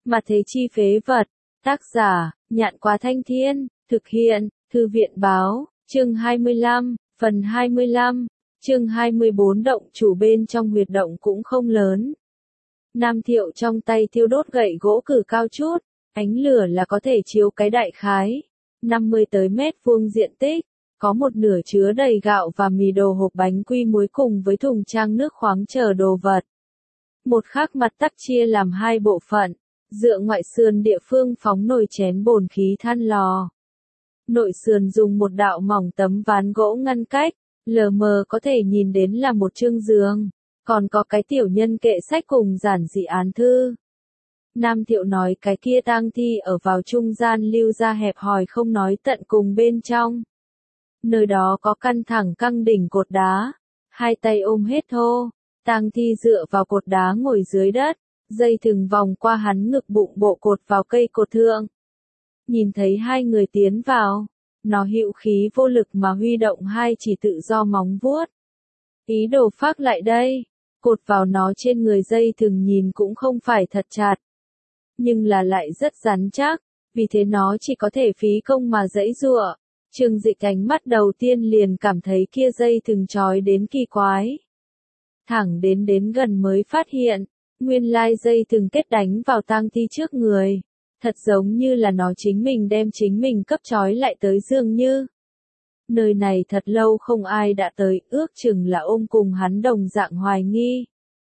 Mà thế chi phế vật. Tác giả, Nhạn Quá Thanh Thiên, thực hiện, Thư viện báo, chương 25, phần 25, chương 24 động chủ bên trong huyệt động cũng không lớn. Nam Thiệu trong tay thiêu đốt gậy gỗ cử cao chút, ánh lửa là có thể chiếu cái đại khái, 50 tới mét vuông diện tích, có một nửa chứa đầy gạo và mì đồ hộp bánh quy muối cùng với thùng trang nước khoáng chờ đồ vật. Một khác mặt tắc chia làm hai bộ phận, dựa ngoại sườn địa phương phóng nồi chén bồn khí than lò. Nội sườn dùng một đạo mỏng tấm ván gỗ ngăn cách, lờ mờ có thể nhìn đến là một chương giường, còn có cái tiểu nhân kệ sách cùng giản dị án thư. Nam Thiệu nói cái kia tang thi ở vào trung gian lưu ra hẹp hòi không nói tận cùng bên trong. Nơi đó có căn thẳng căng đỉnh cột đá, hai tay ôm hết thô, tang thi dựa vào cột đá ngồi dưới đất, dây thừng vòng qua hắn ngực bụng bộ cột vào cây cột thượng. Nhìn thấy hai người tiến vào, nó hữu khí vô lực mà huy động hai chỉ tự do móng vuốt. Ý đồ phác lại đây, cột vào nó trên người dây thừng nhìn cũng không phải thật chặt. Nhưng là lại rất rắn chắc, vì thế nó chỉ có thể phí công mà giãy giụa. Trương Dịch ánh mắt đầu tiên liền cảm thấy kia dây thừng trói đến kỳ quái. Thẳng đến gần mới phát hiện, nguyên lai dây thừng kết đánh vào tang thi trước người. Thật giống như là nó chính mình đem chính mình cấp trói lại tới dường như. Nơi này thật lâu không ai đã tới, ước chừng là ôm cùng hắn đồng dạng hoài nghi.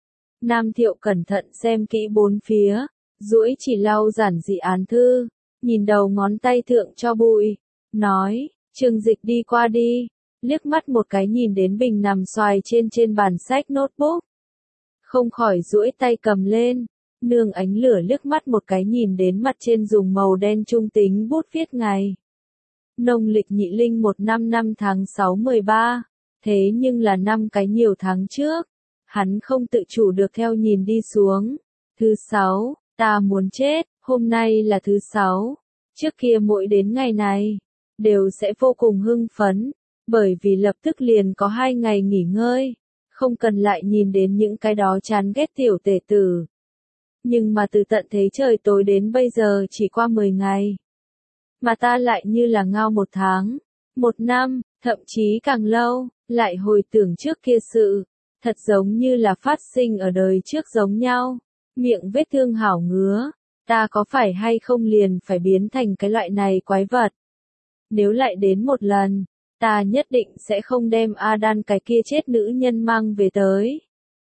Nam Thiệu cẩn thận xem kỹ bốn phía, duỗi chỉ lau giản dị án thư, nhìn đầu ngón tay thượng cho bụi, nói, Trương Dịch đi qua đi, liếc mắt một cái nhìn đến bình nằm xoài trên bàn sách notebook. Không khỏi duỗi tay cầm lên, nương ánh lửa liếc mắt một cái nhìn đến mặt trên dùng màu đen trung tính bút viết ngày. Nông lịch Nhị Linh 155 tháng 6 13, thế nhưng là năm cái nhiều tháng trước, hắn không tự chủ được theo nhìn đi xuống. Thứ 6, ta muốn chết, hôm nay là thứ 6, trước kia mỗi đến ngày này, đều sẽ vô cùng hưng phấn, bởi vì lập tức liền có 2 ngày nghỉ ngơi, không cần lại nhìn đến những cái đó chán ghét tiểu tể tử. Nhưng mà từ tận thế trời tối đến bây giờ chỉ qua 10 ngày. Mà ta lại như là ngao 1 tháng, 1 năm, thậm chí càng lâu, lại hồi tưởng trước kia sự, thật giống như là phát sinh ở đời trước giống nhau. Miệng vết thương hảo ngứa, ta có phải hay không liền phải biến thành cái loại này quái vật. Nếu lại đến một lần, ta nhất định sẽ không đem Adan cái kia chết nữ nhân mang về tới.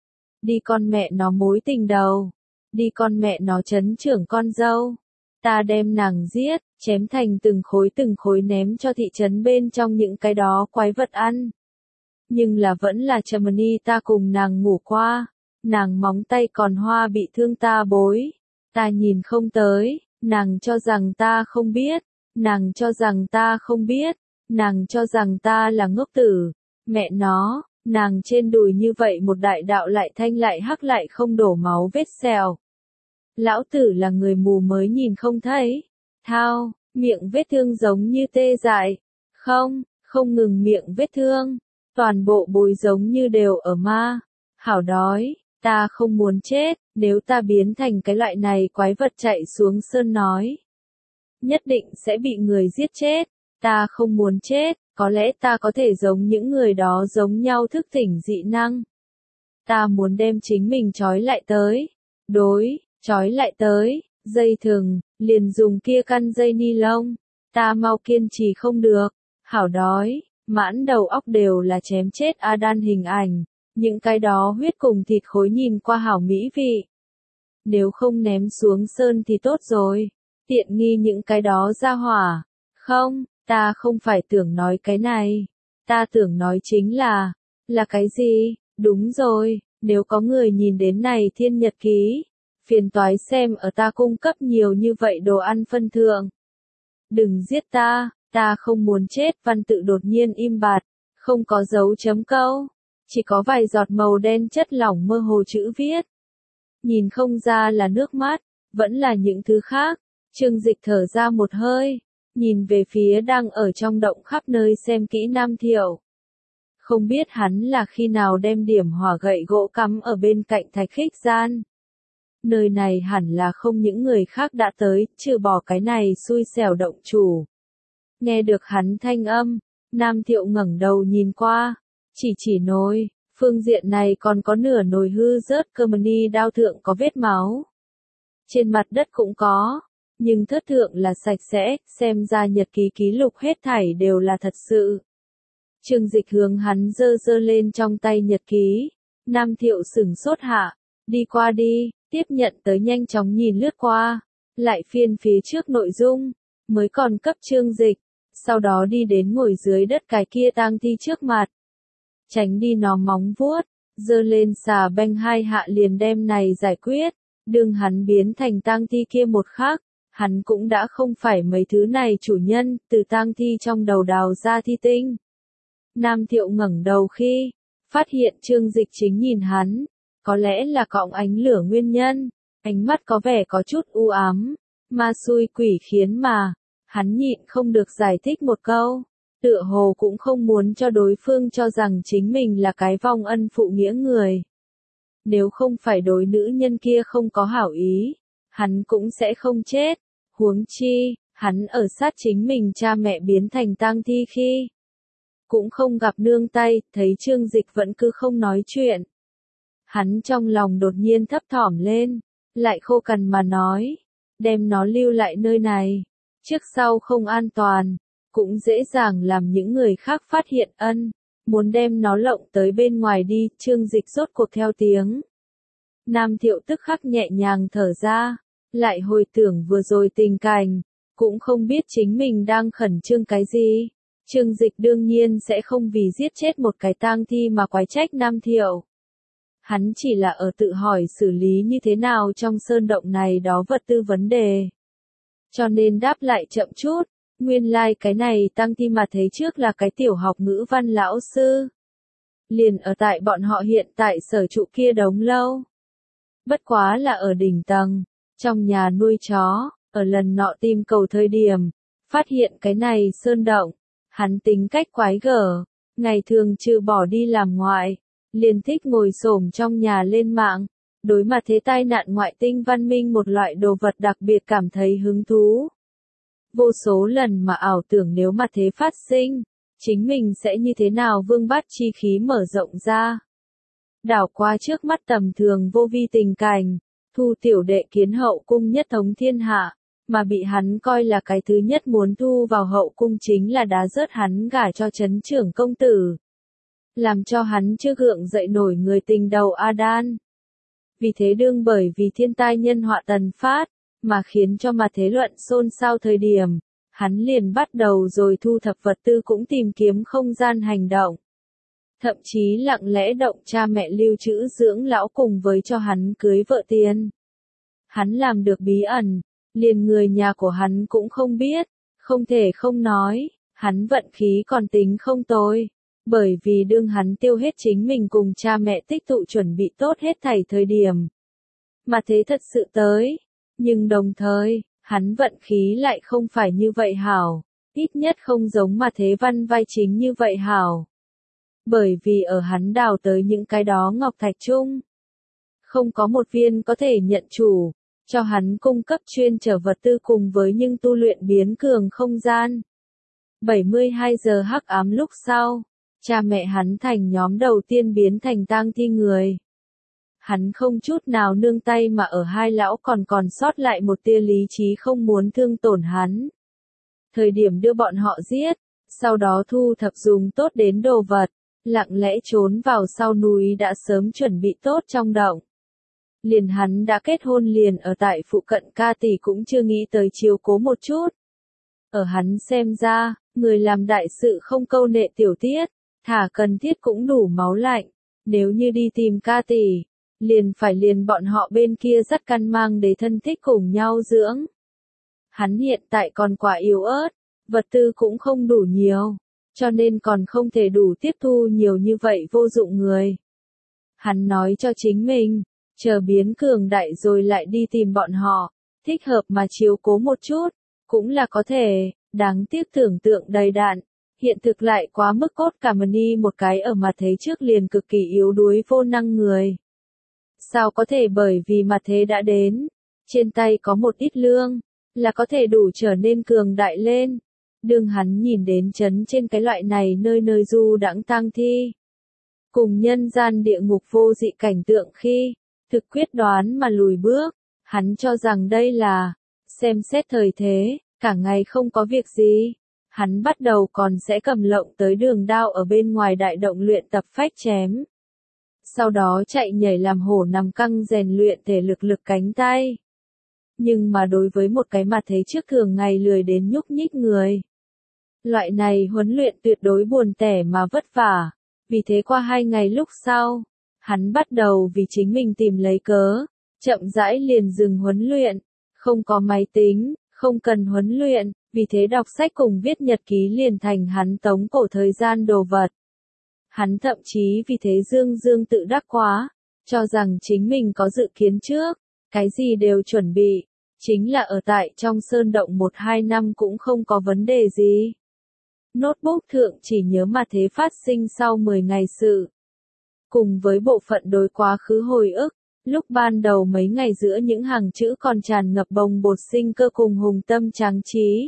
Đi con mẹ nó mối tình đầu, đi con mẹ nó trấn trưởng con dâu. Ta đem nàng giết, chém thành từng khối ném cho thị trấn bên trong những cái đó quái vật ăn. Nhưng là vẫn là Germany ta cùng nàng ngủ qua, nàng móng tay còn hoa bị thương ta bối. Ta nhìn không tới, nàng cho rằng ta không biết, nàng cho rằng ta không biết, nàng cho rằng ta là ngốc tử. Mẹ nó, nàng trên đùi như vậy một đại đạo lại thanh lại hắc lại không đổ máu vết sẹo. Lão tử là người mù mới nhìn không thấy. Thao, miệng vết thương giống như tê dại. Không ngừng miệng vết thương. Toàn bộ bối giống như đều ở ma. Hảo đói, ta không muốn chết, nếu ta biến thành cái loại này quái vật chạy xuống sơn nói. Nhất định sẽ bị người giết chết. Ta không muốn chết, có lẽ ta có thể giống những người đó giống nhau thức tỉnh dị năng. Ta muốn đem chính mình trói lại tới. Trói lại tới, dây thừng, liền dùng kia căn dây ni lông. Ta mau kiên trì không được, hảo đói, mãn đầu óc đều là chém chết Adan hình ảnh, những cái đó huyết cùng thịt khối nhìn qua hảo mỹ vị. Nếu không ném xuống sơn thì tốt rồi, tiện nghi những cái đó ra hỏa. Không, ta không phải tưởng nói cái này, ta tưởng nói chính là cái gì, đúng rồi, nếu có người nhìn đến này thiên nhật ký. Phiền toái xem ở ta cung cấp nhiều như vậy đồ ăn phân thượng. Đừng giết ta không muốn chết. Văn tự đột nhiên im bặt, không có dấu chấm câu, chỉ có vài giọt màu đen chất lỏng mơ hồ chữ viết. Nhìn không ra là nước mắt, vẫn là những thứ khác. Trương Dịch thở ra một hơi, nhìn về phía đang ở trong động khắp nơi xem kỹ Nam Thiệu. Không biết hắn là khi nào đem điểm hỏa gậy gỗ cắm ở bên cạnh thạch khích gian. nơi này hẳn là không những người khác đã tới, trừ bỏ cái này xui xẻo động chủ. Nghe được hắn thanh âm, Nam Thiệu ngẩng đầu nhìn qua, chỉ nồi, phương diện này còn có nửa nồi hư rớt cơ mani đao thượng có vết máu. Trên mặt đất cũng có, nhưng thớt thượng là sạch sẽ, xem ra nhật ký ký lục hết thảy đều là thật sự. Trương Dịch hướng hắn giơ lên trong tay nhật ký, Nam Thiệu sửng sốt hạ, đi qua đi, tiếp nhận tới nhanh chóng nhìn lướt qua, lại phiên phía trước nội dung, mới còn cấp Trương Dịch, sau đó đi đến ngồi dưới đất cái kia tang thi trước mặt. Tránh đi nó móng vuốt, giơ lên xà beng hai hạ liền đem này giải quyết, đương hắn biến thành tang thi kia một khắc, hắn cũng đã không phải mấy thứ này chủ nhân, từ tang thi trong đầu đào ra thi tinh. Nam Thiệu ngẩng đầu khi phát hiện Trương Dịch chính nhìn hắn, có lẽ là cọng ánh lửa nguyên nhân, ánh mắt có vẻ có chút u ám, ma xui quỷ khiến mà, hắn nhịn không được giải thích một câu, tựa hồ cũng không muốn cho đối phương cho rằng chính mình là cái vong ân phụ nghĩa người. Nếu không phải đối nữ nhân kia không có hảo ý, hắn cũng sẽ không chết, huống chi, hắn ở sát chính mình cha mẹ biến thành tang thi khi cũng không gặp nương tay, thấy Trương Dịch vẫn cứ không nói chuyện. Hắn trong lòng đột nhiên thấp thỏm lên, lại khô cằn mà nói, đem nó lưu lại nơi này, trước sau không an toàn, cũng dễ dàng làm những người khác phát hiện muốn đem nó lộng tới bên ngoài đi, Trương Dịch rốt cuộc theo tiếng. Nam Thiệu tức khắc nhẹ nhàng thở ra, lại hồi tưởng vừa rồi tình cảnh, cũng không biết chính mình đang khẩn trương cái gì. Trương Dịch đương nhiên sẽ không vì giết chết một cái tang thi mà quái trách Nam Thiệu. Hắn chỉ là ở tự hỏi xử lý như thế nào trong sơn động này đó vật tư vấn đề. Cho nên đáp lại chậm chút, nguyên lai cái này tang thi mà thấy trước là cái tiểu học ngữ văn lão sư. Liền ở tại bọn họ hiện tại sở trụ kia đống lâu. Bất quá là ở đỉnh tầng, trong nhà nuôi chó, ở lần nọ tìm cầu thời điểm, phát hiện cái này sơn động. Hắn tính cách quái gở, ngày thường trừ bỏ đi làm ngoại, liền thích ngồi xổm trong nhà lên mạng, đối mặt thế tai nạn ngoại tinh văn minh một loại đồ vật đặc biệt cảm thấy hứng thú. Vô số lần mà ảo tưởng nếu mà thế phát sinh, chính mình sẽ như thế nào vương bát chi khí mở rộng ra. Đảo qua trước mắt tầm thường vô vi tình cảnh, thu tiểu đệ kiến hậu cung nhất thống thiên hạ. Mà bị hắn coi là cái thứ nhất muốn thu vào hậu cung chính là đá rớt hắn gả cho trấn trưởng công tử. Làm cho hắn chưa gượng dậy nổi người tình đầu Adan. Vì thế đương bởi vì thiên tai nhân họa tần phát, mà khiến cho mà thế luận xôn xao thời điểm, hắn liền bắt đầu rồi thu thập vật tư cũng tìm kiếm không gian hành động. Thậm chí lặng lẽ động cha mẹ lưu trữ dưỡng lão cùng với cho hắn cưới vợ tiền. Hắn làm được bí ẩn. Liền người nhà của hắn cũng không biết, không thể không nói, hắn vận khí còn tính không tồi, bởi vì đương hắn tiêu hết chính mình cùng cha mẹ tích tụ chuẩn bị tốt hết thảy thời điểm. Mà thế thật sự tới, nhưng đồng thời, hắn vận khí lại không phải như vậy hảo, ít nhất không giống mà thế văn vai chính như vậy hảo. Bởi vì ở hắn đào tới những cái đó ngọc thạch chung, không có một viên có thể nhận chủ. Cho hắn cung cấp chuyên trở vật tư cùng với những tu luyện biến cường không gian. 72 giờ hắc ám lúc sau, cha mẹ hắn thành nhóm đầu tiên biến thành tang thi người. Hắn không chút nào nương tay mà ở hai lão còn sót lại một tia lý trí không muốn thương tổn hắn. Thời điểm đưa bọn họ giết, sau đó thu thập dùng tốt đến đồ vật, lặng lẽ trốn vào sau núi đã sớm chuẩn bị tốt trong động. Liền hắn đã kết hôn liền ở tại phụ cận ca tỷ cũng chưa nghĩ tới chiếu cố một chút. Ở hắn xem ra, người làm đại sự không câu nệ tiểu tiết, thả cần thiết cũng đủ máu lạnh. Nếu như đi tìm ca tỷ, liền bọn họ bên kia dắt căn mang để thân thích cùng nhau dưỡng. Hắn hiện tại còn quá yếu ớt, vật tư cũng không đủ nhiều, cho nên còn không thể đủ tiếp thu nhiều như vậy vô dụng người. Hắn nói cho chính mình. Chờ biến cường đại rồi lại đi tìm bọn họ, thích hợp mà chiếu cố một chút, cũng là có thể, đáng tiếc tưởng tượng đầy đạn, hiện thực lại quá mức cốt cả mani một cái ở mà thấy trước liền cực kỳ yếu đuối vô năng người. Sao có thể bởi vì mặt thế đã đến, trên tay có một ít lương, là có thể đủ trở nên cường đại lên. Đương hắn nhìn đến chấn trên cái loại này nơi nơi du đãng tang thi, cùng nhân gian địa ngục vô dị cảnh tượng khi, thực quyết đoán mà lùi bước, hắn cho rằng đây là, xem xét thời thế, cả ngày không có việc gì. Hắn bắt đầu còn sẽ cầm lộng tới đường đao ở bên ngoài đại động luyện tập phách chém. Sau đó chạy nhảy làm hổ nằm căng rèn luyện thể lực cánh tay. Nhưng mà đối với một cái mặt thế trước thường ngày lười đến nhúc nhích người, loại này huấn luyện tuyệt đối buồn tẻ mà vất vả. Vì thế qua 2 ngày lúc sau, hắn bắt đầu vì chính mình tìm lấy cớ, chậm rãi liền dừng huấn luyện, không có máy tính, không cần huấn luyện, vì thế đọc sách cùng viết nhật ký liền thành hắn tống cổ thời gian đồ vật. Hắn thậm chí vì thế dương tự đắc quá, cho rằng chính mình có dự kiến trước, cái gì đều chuẩn bị, chính là ở tại trong sơn động 1-2 năm cũng không có vấn đề gì. Notebook thượng chỉ nhớ mà thế phát sinh sau 10 ngày sự. Cùng với bộ phận đối quá khứ hồi ức, lúc ban đầu mấy ngày giữa những hàng chữ còn tràn ngập bồng bột sinh cơ cùng hùng tâm tráng trí.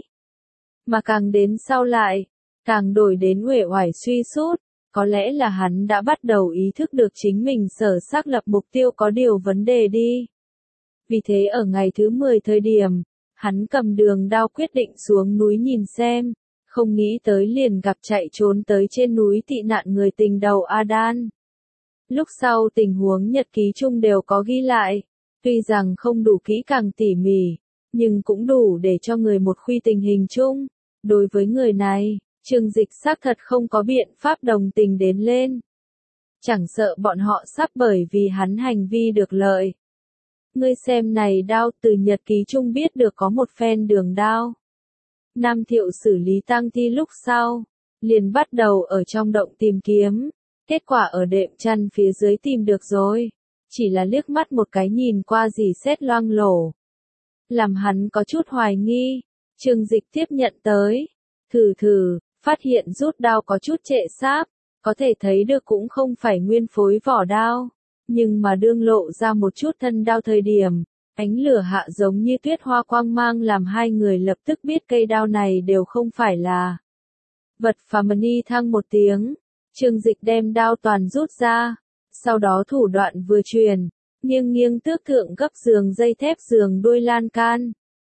Mà càng đến sau lại, càng đổi đến uể oải suy sút, có lẽ là hắn đã bắt đầu ý thức được chính mình sở xác lập mục tiêu có điều vấn đề đi. Vì thế ở ngày thứ 10 thời điểm, hắn cầm đường đao quyết định xuống núi nhìn xem, không nghĩ tới liền gặp chạy trốn tới trên núi tị nạn người tình đầu Adan. Lúc sau tình huống nhật ký chung đều có ghi lại, tuy rằng không đủ kỹ càng tỉ mỉ, nhưng cũng đủ để cho người một khuy tình hình chung. Đối với người này, Trương Dịch xác thật không có biện pháp đồng tình đến lên. Chẳng sợ bọn họ sắp bởi vì hắn hành vi được lợi. Ngươi xem này đao, từ nhật ký chung biết được có một phen đường đao. Nam Thiệu xử lý tang thi lúc sau, liền bắt đầu ở trong động tìm kiếm. Kết quả ở đệm chăn phía dưới tìm được rồi. Chỉ là liếc mắt một cái nhìn qua dì xét loang lổ. Làm hắn có chút hoài nghi. Trương Dịch tiếp nhận tới. Thử, phát hiện rút đao có chút trệ sáp. Có thể thấy được cũng không phải nguyên phối vỏ đao. Nhưng mà đương lộ ra một chút thân đao thời điểm. Ánh lửa hạ giống như tuyết hoa quang mang làm hai người lập tức biết cây đao này đều không phải là vật phàm. Ni thăng một tiếng. Trương Dịch đem đao toàn rút ra, sau đó thủ đoạn vừa truyền, nghiêng tước thượng gấp giường dây thép giường đuôi lan can.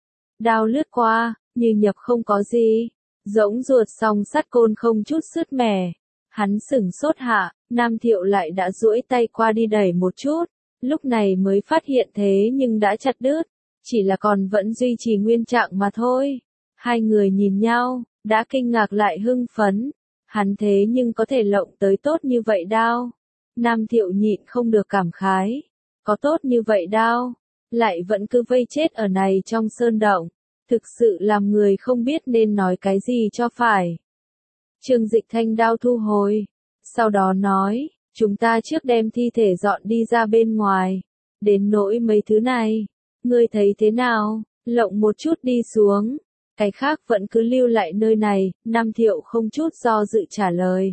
Đao lướt qua, như nhập không có gì, rỗng ruột song sắt côn không chút sứt mẻ. Hắn sửng sốt hạ, Nam Thiệu lại đã duỗi tay qua đi đẩy một chút, lúc này mới phát hiện thế nhưng đã chặt đứt, chỉ là còn vẫn duy trì nguyên trạng mà thôi. Hai người nhìn nhau, đã kinh ngạc lại hưng phấn. Hắn thế nhưng có thể lộng tới tốt như vậy đao. Nam Thiệu nhịn không được cảm khái. Có tốt như vậy đao, lại vẫn cứ vây chết ở này trong sơn động. Thực sự làm người không biết nên nói cái gì cho phải. Trương Dịch thanh đao thu hồi. Sau đó nói, chúng ta trước đem thi thể dọn đi ra bên ngoài. Đến nỗi mấy thứ này, ngươi thấy thế nào, lộng một chút đi xuống. Cái khác vẫn cứ lưu lại nơi này, Nam Thiệu không chút do dự trả lời.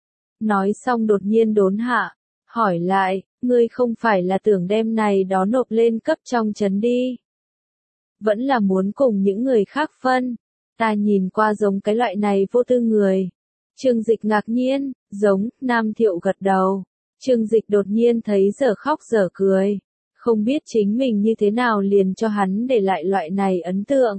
Nói xong đột nhiên đốn hạ, hỏi lại, ngươi không phải là tưởng đem này đó nộp lên cấp trong trấn đi. Vẫn là muốn cùng những người khác phân, ta nhìn qua giống cái loại này vô tư người. Trương Dịch ngạc nhiên, giống, Nam Thiệu gật đầu. Trương Dịch đột nhiên thấy dở khóc dở cười, không biết chính mình như thế nào liền cho hắn để lại loại này ấn tượng.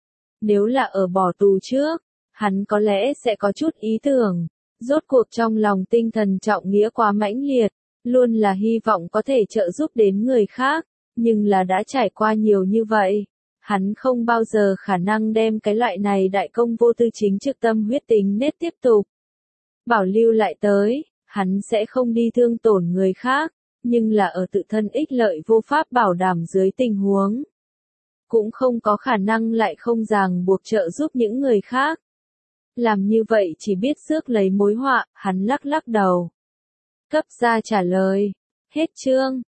Nếu là ở bỏ tù trước, hắn có lẽ sẽ có chút ý tưởng. Rốt cuộc trong lòng tinh thần trọng nghĩa quá mãnh liệt, luôn là hy vọng có thể trợ giúp đến người khác, nhưng là đã trải qua nhiều như vậy. Hắn không bao giờ khả năng đem cái loại này đại công vô tư chính trực tâm huyết tính nết tiếp tục bảo lưu lại tới, hắn sẽ không đi thương tổn người khác, nhưng là ở tự thân ích lợi vô pháp bảo đảm dưới tình huống. Cũng không có khả năng lại không ràng buộc trợ giúp những người khác. Làm như vậy chỉ biết rước lấy mối họa, hắn lắc đầu. Cấp ra trả lời. Hết chương.